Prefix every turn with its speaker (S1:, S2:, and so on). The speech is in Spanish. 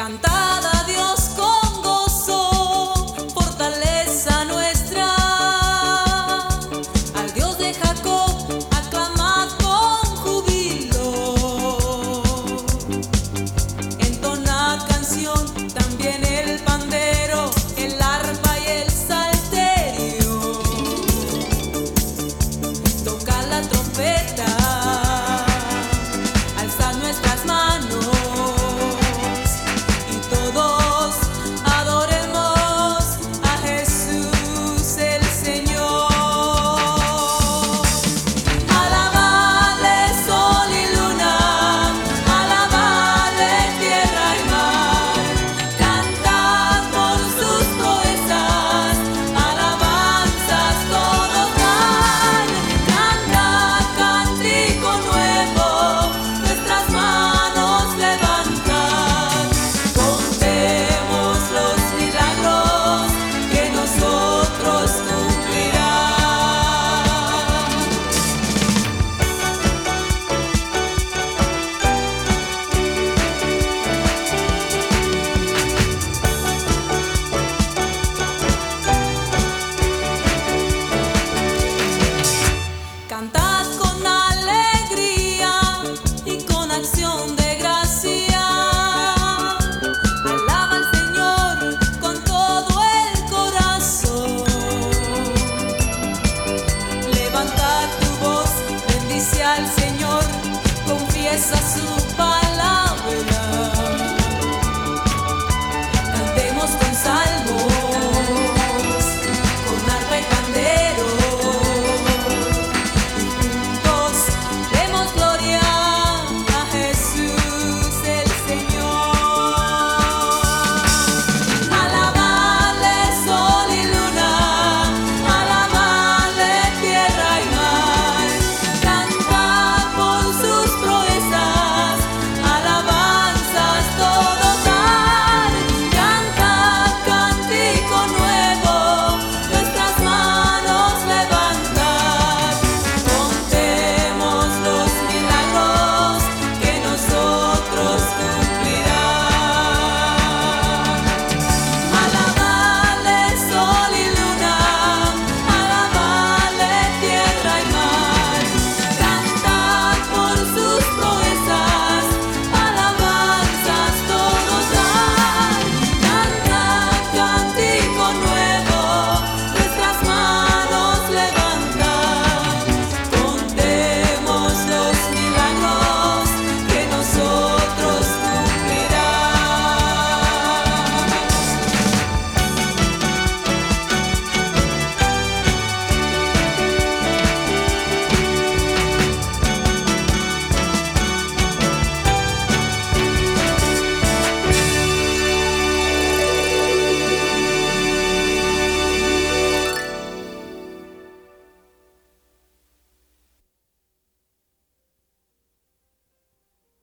S1: Cantad a Dios con gozo, fortaleza nuestra. Al Dios de Jacob, aclamad con júbilo. Entonad canción, también el pandero, el arpa y el salterio. Tocad la trompeta, alzad nuestras manos. Cantad con alegría y con acción de gracia. Alaba al Señor con todo el corazón. Levanta tu voz, bendice al Señor, confiesa su